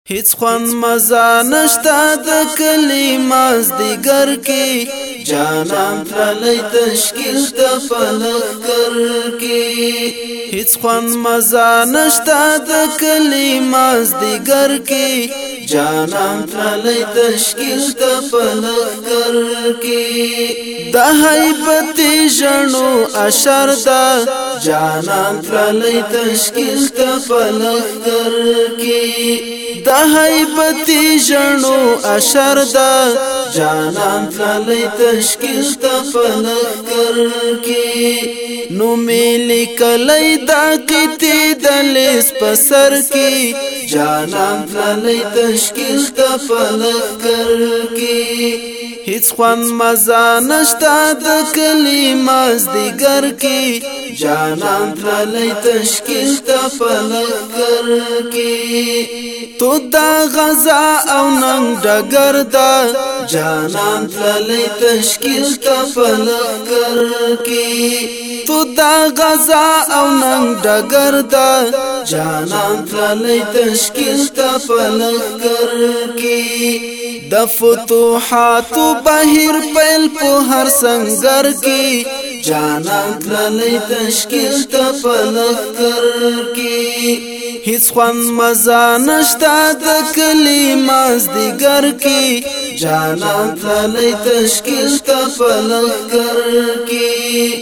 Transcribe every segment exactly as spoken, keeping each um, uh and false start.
هیڅ خوان مزا نشتا د کلی مازدیګر کې جانان تللی تشکیل ته پلخکر کې هیڅ خوان مزا نشتا د کلی مازدیګر کې جانان تللی تشکیل ته پلخکر کې د هیبت ژړو اشر دا جانان تللی تشکیل ته پلخکر کې د هیبت ژړو اشر دا جانان تللی تشکیل ته پلخکر کې نو میلی کلی دا کتی دلیس پسر کې جانان تللی تشکیل ته پلخکر کې هیڅ خوان مزا نشتا د کلی مازدیګر کې جانان تللی تشکیل ته پلخکر کې تو دا غزا او ننګ ډګر دا جانان تللی تشکیل ته پلخکر کې تو دا غزا او ننګ ډګر دا جانان تللی تشکیل ته پلخکر کې د فتوحات بهیر پیل په هر سنگر کې جانان تللی تشکیل ته پلخکر کې هیڅ خوان مزا نشتا د کلی مازدیګر کې جانان تللی تشکیل ته پلخکر کې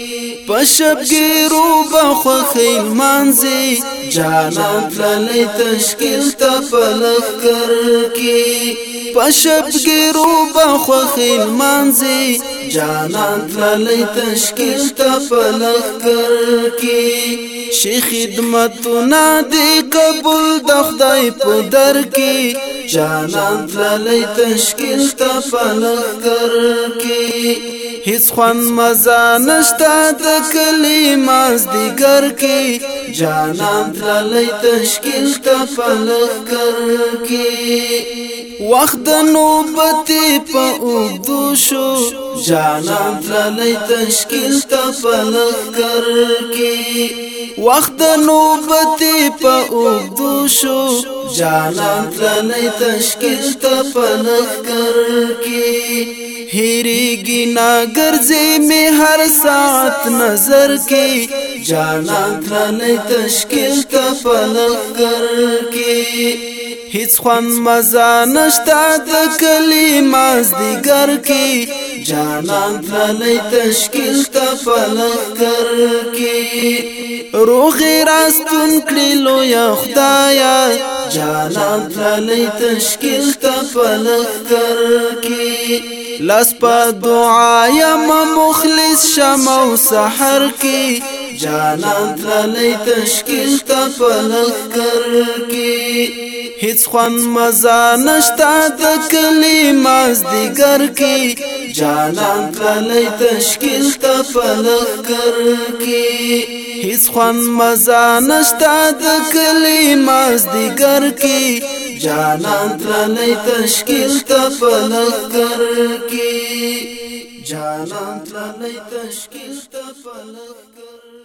پشبګیرو بخوخیل مانځي جانان تللی تشکیل ته پلخکر کې پشبګیرو بخوخیل مانځي جانان تللی تشکیل ته پلخکر کې شي خدمتونه دی قبول د خدای په در کې جانان تللی تشکیل ته پلخکر کې هیڅ خوان مزا نشتا د کلی مازدیګر کې جانان تللی تشکیل ته پلخکر کې وخت د نوبت په اوږدو شو جانان تللی تشکیل ته پلخکر کې وخت د نوبت په اوږدو شو جانان تللی تشکیل ته پلخکر کې هیریږي نا ګرځي می هر ساعت نظر کې جانان تللی تشکیل ته پلخکر کې هیڅ خوان مزا نشتا د کلی مازدیګر کې جانان تللی تشکیل ته پلخکر کې روغ راستون کړي لویه خدایا جانان تللی تشکیل ته پلخکر کې لاس په دعا یم مخلص شمع و سحر کې جانان تللی تشکیل ته پلخکر کې هیڅ خوان مزا نشتا د کلی مازدیګر کې جانان تللی تشکیل ته پلخکر کې هیڅ خوان مزا نشتا د کلی مازدیګر کې جانان تللی تشکیل ته پلخکر کې جانان تللی تشکیل ته پلخکر